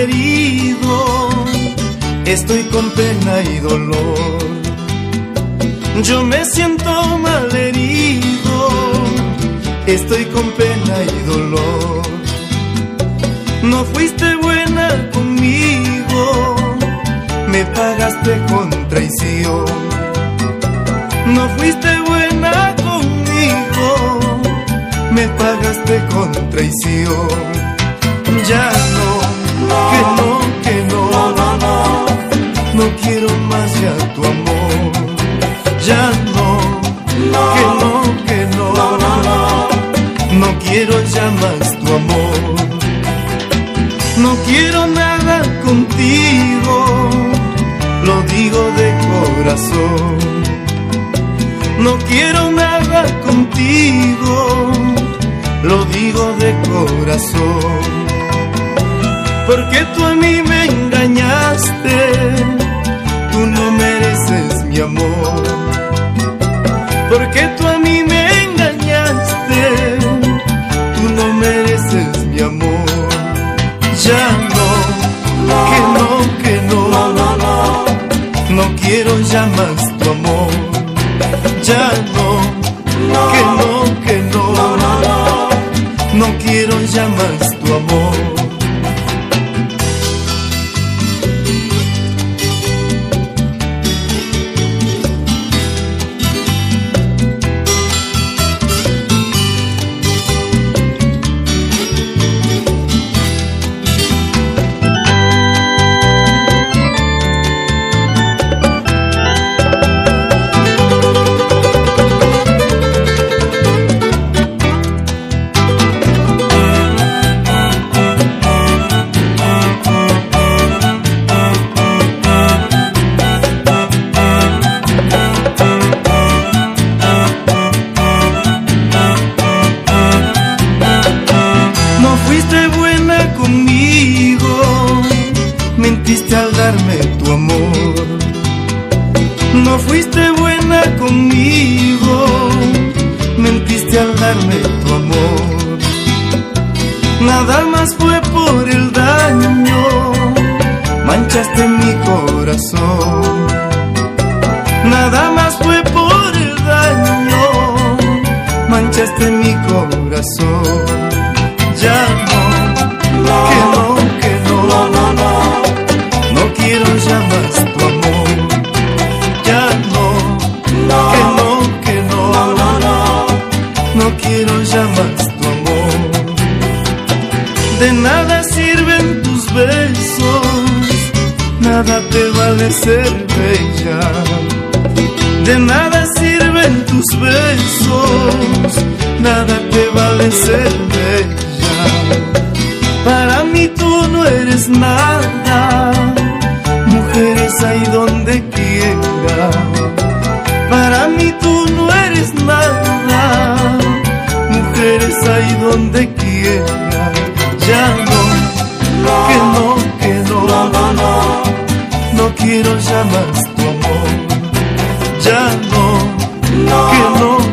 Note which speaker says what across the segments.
Speaker 1: herido, estoy con pena y dolor. Yo me siento mal herido, estoy con pena y dolor. No fuiste buena conmigo, me pagaste con traición. No fuiste buena conmigo, me pagaste con traición. Ya no, que no quiero más ya tu amor. Ya no, no quiero ya más tu amor. No quiero nada contigo, lo digo de corazón. No quiero nada contigo, lo digo de corazón. Porque tú a mí me engañaste, tú no mereces mi amor. Porque tú a mí me engañaste, tú no mereces mi amor. Ya no quiero ya más tu amor. Ya no quiero ya más tu amor. Mentiste al darme tu amor. No fuiste buena conmigo, mentiste al darme tu amor. Nada más fue por el daño, manchaste mi corazón. Nada más fue por el daño, manchaste mi corazón. Ya no quiero ya más tu amor. Ya no quiero ya más tu amor. De nada sirven tus besos, nada te vale ser bella. De nada sirven tus besos, nada te vale ser bella. Para mí tú no eres nada, mujeres hay donde quiera. Para mí tú no eres nada, mujeres hay donde quiera. Ya no quiero ya más tu amor. Ya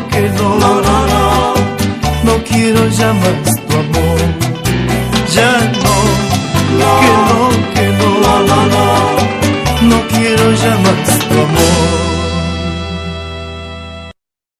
Speaker 1: no quiero ya más tu amor. Ya